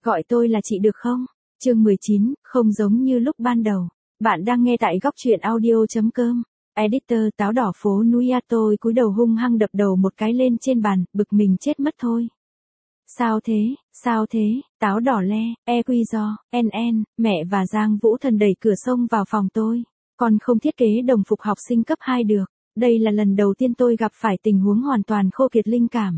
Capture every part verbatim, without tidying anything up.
Gọi tôi là chị được không? Chương mười chín, không giống như lúc ban đầu. Bạn đang nghe tại góc truyện audio.com. Editor táo đỏ phố núi A, tôi cúi đầu hung hăng đập đầu một cái lên trên bàn, bực mình chết mất thôi. Sao thế, sao thế, táo đỏ le, e quy do, en en, mẹ và Giang Vũ Thần đẩy cửa xông vào phòng tôi. Con không thiết kế đồng phục học sinh cấp hai được. Đây là lần đầu tiên tôi gặp phải tình huống hoàn toàn khô kiệt linh cảm.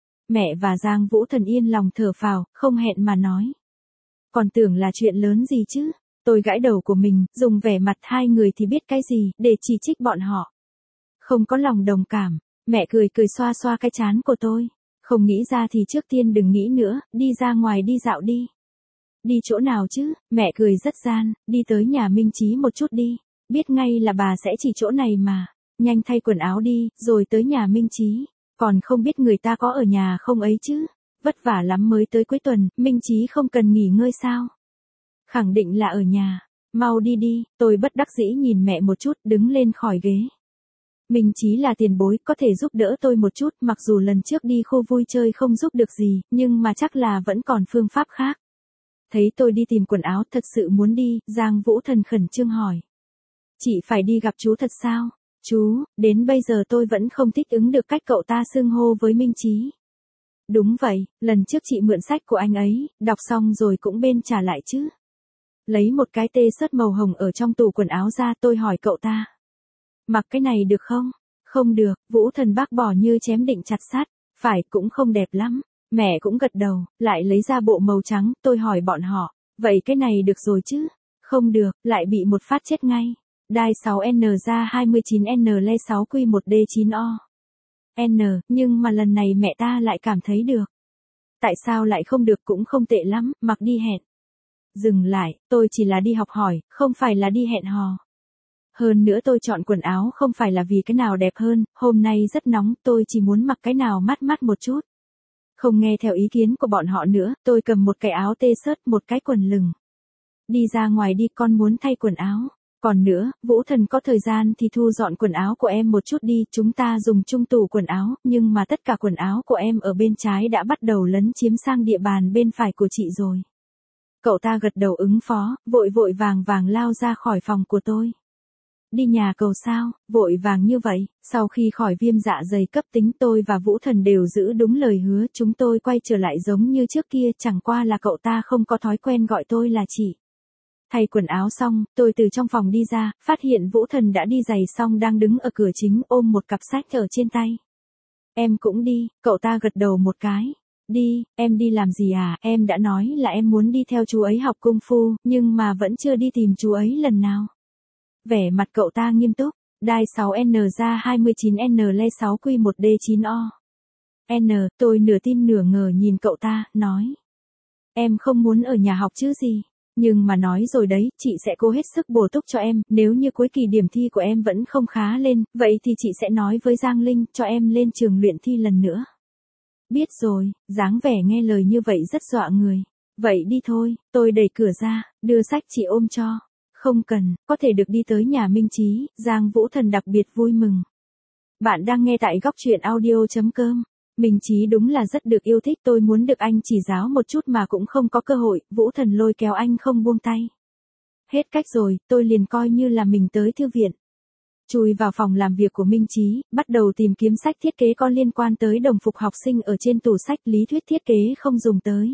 Mẹ và Giang Vũ Thần yên lòng thở phào, không hẹn mà nói. Còn tưởng là chuyện lớn gì chứ. Tôi gãi đầu của mình, dùng vẻ mặt hai người thì biết cái gì, để chỉ trích bọn họ. Không có lòng đồng cảm, mẹ cười cười xoa xoa cái trán của tôi. Không nghĩ ra thì trước tiên đừng nghĩ nữa, đi ra ngoài đi dạo đi. Đi chỗ nào chứ, mẹ cười rất gian, đi tới nhà Minh Chí một chút đi. Biết ngay là bà sẽ chỉ chỗ này mà. Nhanh thay quần áo đi, rồi tới nhà Minh Chí. Còn không biết người ta có ở nhà không ấy chứ. Vất vả lắm mới tới cuối tuần, Minh Chí không cần nghỉ ngơi sao? Khẳng định là ở nhà. Mau đi đi, tôi bất đắc dĩ nhìn mẹ một chút, đứng lên khỏi ghế. Minh Chí là tiền bối, có thể giúp đỡ tôi một chút, mặc dù lần trước đi khu vui chơi không giúp được gì, nhưng mà chắc là vẫn còn phương pháp khác. Thấy tôi đi tìm quần áo, thật sự muốn đi, Giang Vũ Thần khẩn trương hỏi. Chị phải đi gặp chú thật sao? Chú, đến bây giờ tôi vẫn không thích ứng được cách cậu ta xưng hô với Minh Chí. Đúng vậy, lần trước chị mượn sách của anh ấy, đọc xong rồi cũng bên trả lại chứ. Lấy một cái tê sớt màu hồng ở trong tủ quần áo ra, tôi hỏi cậu ta. Mặc cái này được không? Không được, Vũ Thần bác bỏ như chém định chặt sắt. Phải, cũng không đẹp lắm. Mẹ cũng gật đầu, lại lấy ra bộ màu trắng, tôi hỏi bọn họ. Vậy cái này được rồi chứ? Không được, lại bị một phát chết ngay. Đai sáu N ra hai mươi chín N le sáu Q một D chín O. N, nhưng mà lần này mẹ ta lại cảm thấy được. Tại sao lại không được cũng không tệ lắm, mặc đi hẹn. Dừng lại, tôi chỉ là đi học hỏi, không phải là đi hẹn hò. Hơn nữa tôi chọn quần áo không phải là vì cái nào đẹp hơn, hôm nay rất nóng, tôi chỉ muốn mặc cái nào mát mát một chút. Không nghe theo ý kiến của bọn họ nữa, tôi cầm một cái áo t-shirt, một cái quần lửng. Đi ra ngoài đi, con muốn thay quần áo. Còn nữa, Vũ Thần có thời gian thì thu dọn quần áo của em một chút đi, chúng ta dùng chung tủ quần áo, nhưng mà tất cả quần áo của em ở bên trái đã bắt đầu lấn chiếm sang địa bàn bên phải của chị rồi. Cậu ta gật đầu ứng phó, vội vội vàng vàng lao ra khỏi phòng của tôi. Đi nhà cầu sao, vội vàng như vậy, sau khi khỏi viêm dạ dày cấp tính tôi và Vũ Thần đều giữ đúng lời hứa, chúng tôi quay trở lại giống như trước kia, chẳng qua là cậu ta không có thói quen gọi tôi là chị. Thay quần áo xong, tôi từ trong phòng đi ra, phát hiện Vũ Thần đã đi giày xong đang đứng ở cửa chính ôm một cặp sách ở trên tay. Em cũng đi, cậu ta gật đầu một cái. Đi, em đi làm gì à, em đã nói là em muốn đi theo chú ấy học cung phu, nhưng mà vẫn chưa đi tìm chú ấy lần nào. Vẻ mặt cậu ta nghiêm túc, đai sáu N ra hai mươi chín N le sáu Q một D chín O. N, tôi nửa tin nửa ngờ nhìn cậu ta, nói. Em không muốn ở nhà học chứ gì. Nhưng mà nói rồi đấy, chị sẽ cố hết sức bổ túc cho em, nếu như cuối kỳ điểm thi của em vẫn không khá lên, vậy thì chị sẽ nói với Giang Linh, cho em lên trường luyện thi lần nữa. Biết rồi, dáng vẻ nghe lời như vậy rất dọa người. Vậy đi thôi, tôi đẩy cửa ra, đưa sách chị ôm cho. Không cần, có thể được đi tới nhà Minh Chí, Giang Vũ Thần đặc biệt vui mừng. Bạn đang nghe tại góc truyện audio.com. Minh Chí đúng là rất được yêu thích, tôi muốn được anh chỉ giáo một chút mà cũng không có cơ hội, Vũ Thần lôi kéo anh không buông tay. Hết cách rồi, tôi liền coi như là mình tới thư viện. Chui vào phòng làm việc của Minh Chí, bắt đầu tìm kiếm sách thiết kế có liên quan tới đồng phục học sinh ở trên tủ sách, lý thuyết thiết kế không dùng tới.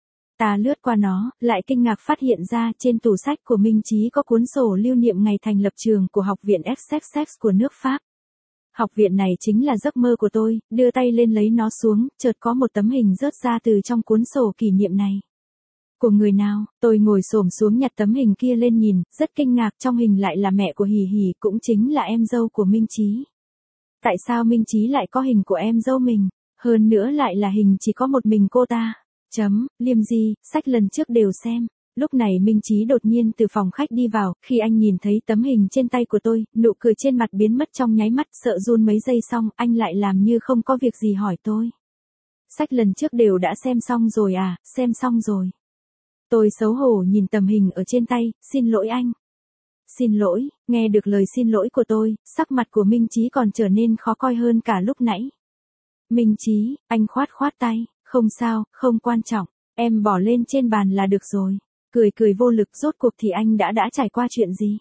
Ta lướt qua nó, lại kinh ngạc phát hiện ra trên tủ sách của Minh Chí có cuốn sổ lưu niệm ngày thành lập trường của học viện Essex của nước Pháp. Học viện này chính là giấc mơ của tôi, đưa tay lên lấy nó xuống, chợt có một tấm hình rớt ra từ trong cuốn sổ kỷ niệm này. Của người nào, tôi ngồi xổm xuống nhặt tấm hình kia lên nhìn, rất kinh ngạc, trong hình lại là mẹ của Hỉ Hỉ, cũng chính là em dâu của Minh Chí. Tại sao Minh Chí lại có hình của em dâu mình, hơn nữa lại là hình chỉ có một mình cô ta? Chấm, liêm di, sách lần trước đều xem. Lúc này Minh Chí đột nhiên từ phòng khách đi vào, khi anh nhìn thấy tấm hình trên tay của tôi, nụ cười trên mặt biến mất trong nháy mắt, sợ run mấy giây xong, anh lại làm như không có việc gì hỏi tôi. Sách lần trước đều đã xem xong rồi à, xem xong rồi. Tôi xấu hổ nhìn tấm hình ở trên tay, xin lỗi anh. Xin lỗi, nghe được lời xin lỗi của tôi, sắc mặt của Minh Chí còn trở nên khó coi hơn cả lúc nãy. Minh Chí, anh khoát khoát tay, không sao, không quan trọng. Em bỏ lên trên bàn là được rồi. Cười cười vô lực, rốt cuộc thì anh đã đã trải qua chuyện gì?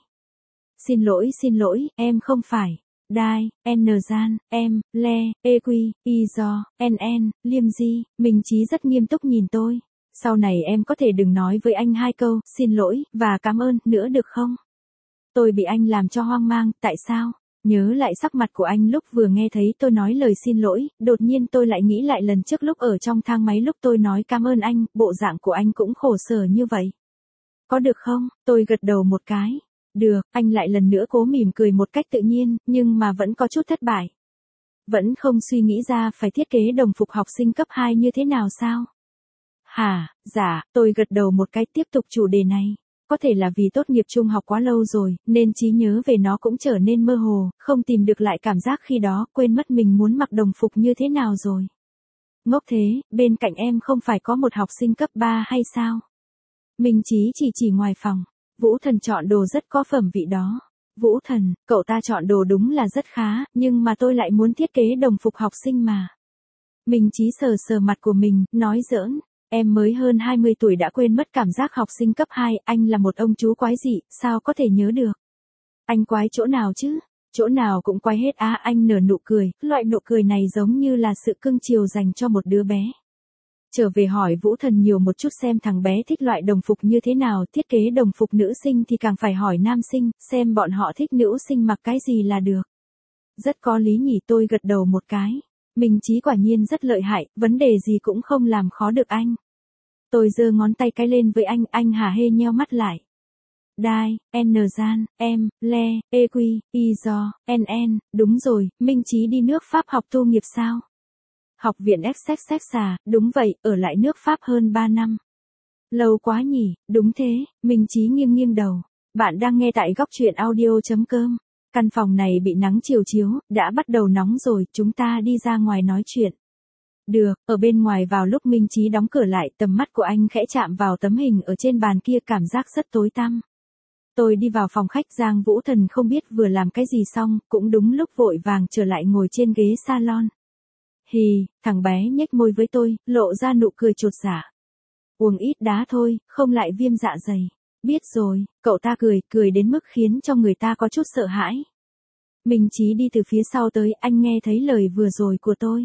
Xin lỗi xin lỗi, em không phải. Đai, N gian, em, le, e quy, y do, n n, liêm di, Minh Chí rất nghiêm túc nhìn tôi. Sau này em có thể đừng nói với anh hai câu, xin lỗi, và cảm ơn, nữa được không? Tôi bị anh làm cho hoang mang, tại sao? Nhớ lại sắc mặt của anh lúc vừa nghe thấy tôi nói lời xin lỗi, đột nhiên tôi lại nghĩ lại lần trước lúc ở trong thang máy lúc tôi nói cảm ơn anh, bộ dạng của anh cũng khổ sở như vậy. Có được không? Tôi gật đầu một cái. Được, anh lại lần nữa cố mỉm cười một cách tự nhiên, nhưng mà vẫn có chút thất bại. Vẫn không suy nghĩ ra phải thiết kế đồng phục học sinh cấp hai như thế nào sao? Hả, dạ, tôi gật đầu một cái tiếp tục chủ đề này. Có thể là vì tốt nghiệp trung học quá lâu rồi, nên trí nhớ về nó cũng trở nên mơ hồ, không tìm được lại cảm giác khi đó, quên mất mình muốn mặc đồng phục như thế nào rồi. Ngốc thế, bên cạnh em không phải có một học sinh cấp ba hay sao? Minh Chí chỉ chỉ ngoài phòng. Vũ Thần chọn đồ rất có phẩm vị đó. Vũ Thần, cậu ta chọn đồ đúng là rất khá, nhưng mà tôi lại muốn thiết kế đồng phục học sinh mà. Minh Chí sờ sờ mặt của mình, nói giỡn. Em mới hơn hai mươi tuổi đã quên mất cảm giác học sinh cấp hai, anh là một ông chú quái dị, sao có thể nhớ được? Anh quái chỗ nào chứ? Chỗ nào cũng quái hết á, à, anh nở nụ cười, loại nụ cười này giống như là sự cưng chiều dành cho một đứa bé. Trở về hỏi Vũ Thần nhiều một chút xem thằng bé thích loại đồng phục như thế nào, thiết kế đồng phục nữ sinh thì càng phải hỏi nam sinh, xem bọn họ thích nữ sinh mặc cái gì là được. Rất có lý nhỉ, tôi gật đầu một cái. Minh Chí quả nhiên rất lợi hại, vấn đề gì cũng không làm khó được anh. Tôi giơ ngón tay cái lên với anh, anh hả hê nheo mắt lại. Đai, N gian, em, le, e quy, y do, n n, đúng rồi, Minh Chí đi nước Pháp học tu nghiệp sao? Học viện Excelsa, đúng vậy, ở lại nước Pháp hơn ba năm. Lâu quá nhỉ, đúng thế, Minh Chí nghiêng nghiêng đầu. Bạn đang nghe tại góc truyện audio.com. Căn phòng này bị nắng chiều chiếu, đã bắt đầu nóng rồi, chúng ta đi ra ngoài nói chuyện. Được, ở bên ngoài vào lúc Minh Chí đóng cửa lại, tầm mắt của anh khẽ chạm vào tấm hình ở trên bàn kia, cảm giác rất tối tăm. Tôi đi vào phòng khách, Giang Vũ Thần không biết vừa làm cái gì xong, cũng đúng lúc vội vàng trở lại ngồi trên ghế salon. Hì, thằng bé nhếch môi với tôi, lộ ra nụ cười chột dạ. Uống ít đá thôi, không lại viêm dạ dày. Biết rồi, cậu ta cười, cười đến mức khiến cho người ta có chút sợ hãi. Minh Chí đi từ phía sau tới, anh nghe thấy lời vừa rồi của tôi.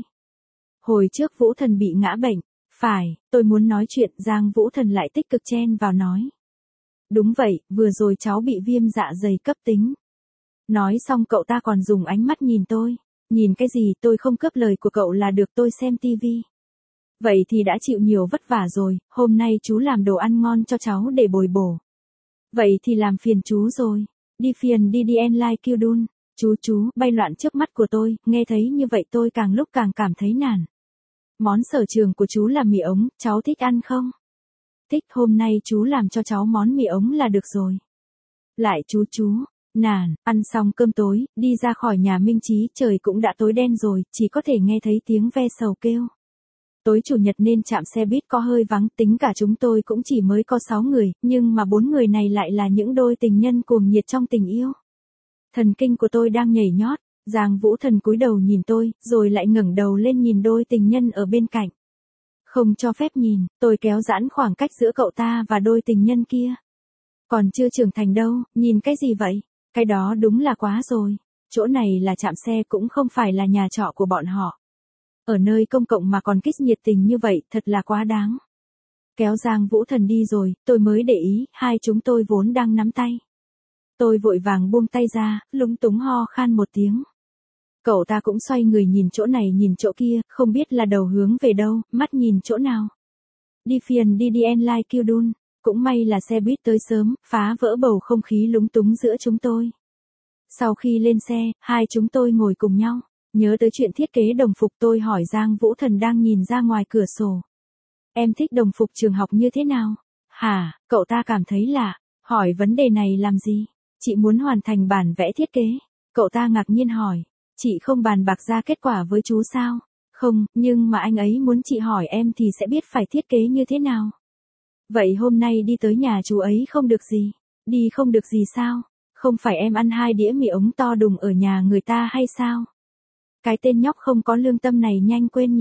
Hồi trước Vũ Thần bị ngã bệnh. Phải, tôi muốn nói chuyện, Giang Vũ Thần lại tích cực chen vào nói. Đúng vậy, vừa rồi cháu bị viêm dạ dày cấp tính. Nói xong cậu ta còn dùng ánh mắt nhìn tôi. Nhìn cái gì, tôi không cướp lời của cậu là được, tôi xem tivi. Vậy thì đã chịu nhiều vất vả rồi, hôm nay chú làm đồ ăn ngon cho cháu để bồi bổ. Vậy thì làm phiền chú rồi. Đi phiền đi đi en lai kêu đun. Chú chú, bay loạn trước mắt của tôi, nghe thấy như vậy tôi càng lúc càng cảm thấy nản. Món sở trường của chú là mì ống, cháu thích ăn không? Thích, hôm nay chú làm cho cháu món mì ống là được rồi. Lại chú chú, nản, ăn xong cơm tối, đi ra khỏi nhà Minh Chí, trời cũng đã tối đen rồi, chỉ có thể nghe thấy tiếng ve sầu kêu. Tối chủ nhật nên trạm xe buýt có hơi vắng, tính cả chúng tôi cũng chỉ mới có sáu người, nhưng mà bốn người này lại là những đôi tình nhân cuồng nhiệt trong tình yêu. Thần kinh của tôi đang nhảy nhót, Giang Vũ Thần cúi đầu nhìn tôi, rồi lại ngẩng đầu lên nhìn đôi tình nhân ở bên cạnh. Không cho phép nhìn, tôi kéo giãn khoảng cách giữa cậu ta và đôi tình nhân kia. Còn chưa trưởng thành đâu, nhìn cái gì vậy? Cái đó đúng là quá rồi. Chỗ này là trạm xe cũng không phải là nhà trọ của bọn họ. Ở nơi công cộng mà còn kiss nhiệt tình như vậy, thật là quá đáng. Kéo Giang Vũ Thần đi rồi, tôi mới để ý, hai chúng tôi vốn đang nắm tay. Tôi vội vàng buông tay ra, lúng túng ho khan một tiếng. Cậu ta cũng xoay người nhìn chỗ này nhìn chỗ kia, không biết là đầu hướng về đâu, mắt nhìn chỗ nào. Đi phiền đi đi en lai kêu đun, cũng may là xe buýt tới sớm, phá vỡ bầu không khí lúng túng giữa chúng tôi. Sau khi lên xe, hai chúng tôi ngồi cùng nhau, nhớ tới chuyện thiết kế đồng phục, tôi hỏi Giang Vũ Thần đang nhìn ra ngoài cửa sổ. Em thích đồng phục trường học như thế nào? Hả, cậu ta cảm thấy lạ, hỏi vấn đề này làm gì? Chị muốn hoàn thành bản vẽ thiết kế. Cậu ta ngạc nhiên hỏi, chị không bàn bạc ra kết quả với chú sao? Không, nhưng mà anh ấy muốn chị hỏi em thì sẽ biết phải thiết kế như thế nào. Vậy hôm nay đi tới nhà chú ấy không được gì? Đi không được gì sao? Không phải em ăn hai đĩa mì ống to đùng ở nhà người ta hay sao? Cái tên nhóc không có lương tâm này nhanh quên nhỉ.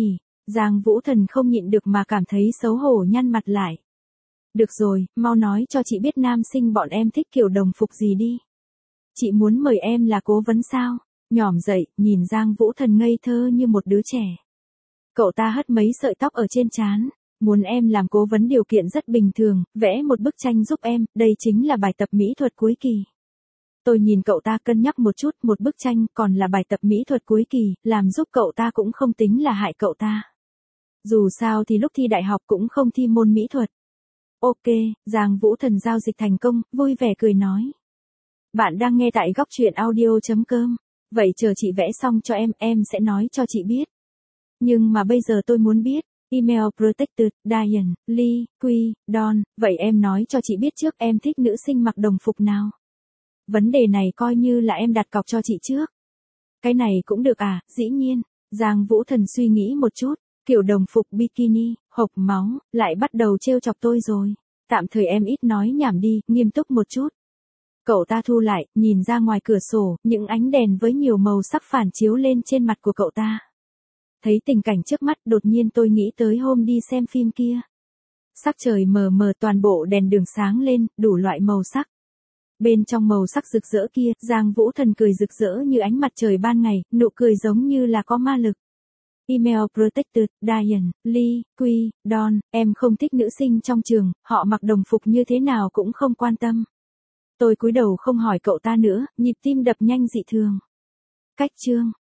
Giang Vũ Thần không nhịn được mà cảm thấy xấu hổ nhăn mặt lại. Được rồi, mau nói cho chị biết nam sinh bọn em thích kiểu đồng phục gì đi. Chị muốn mời em là cố vấn sao? Nhỏm dậy, nhìn Giang Vũ Thần ngây thơ như một đứa trẻ. Cậu ta hất mấy sợi tóc ở trên trán. Muốn em làm cố vấn điều kiện rất bình thường, vẽ một bức tranh giúp em, đây chính là bài tập mỹ thuật cuối kỳ. Tôi nhìn cậu ta cân nhắc một chút, một bức tranh còn là bài tập mỹ thuật cuối kỳ, làm giúp cậu ta cũng không tính là hại cậu ta. Dù sao thì lúc thi đại học cũng không thi môn mỹ thuật. Ok, Giang Vũ Thần giao dịch thành công, vui vẻ cười nói. Bạn đang nghe tại góc truyện audio.com. Vậy chờ chị vẽ xong cho em, em sẽ nói cho chị biết. Nhưng mà bây giờ tôi muốn biết. Email Protected, Diane, Lee, Quy, Don, vậy em nói cho chị biết trước em thích nữ sinh mặc đồng phục nào. Vấn đề này coi như là em đặt cọc cho chị trước. Cái này cũng được à, dĩ nhiên. Giang Vũ Thần suy nghĩ một chút, kiểu đồng phục bikini, hộc máu, lại bắt đầu trêu chọc tôi rồi. Tạm thời em ít nói nhảm đi, nghiêm túc một chút. Cậu ta thu lại, nhìn ra ngoài cửa sổ, những ánh đèn với nhiều màu sắc phản chiếu lên trên mặt của cậu ta. Thấy tình cảnh trước mắt, đột nhiên tôi nghĩ tới hôm đi xem phim kia. Sắc trời mờ mờ, toàn bộ đèn đường sáng lên, đủ loại màu sắc. Bên trong màu sắc rực rỡ kia, Giang Vũ Thần cười rực rỡ như ánh mặt trời ban ngày, nụ cười giống như là có ma lực. Email Protected, Diane, Lee, Quy, Don, em không thích nữ sinh trong trường, họ mặc đồng phục như thế nào cũng không quan tâm. Tôi cúi đầu không hỏi cậu ta nữa, nhịp tim đập nhanh dị thường. Cách chương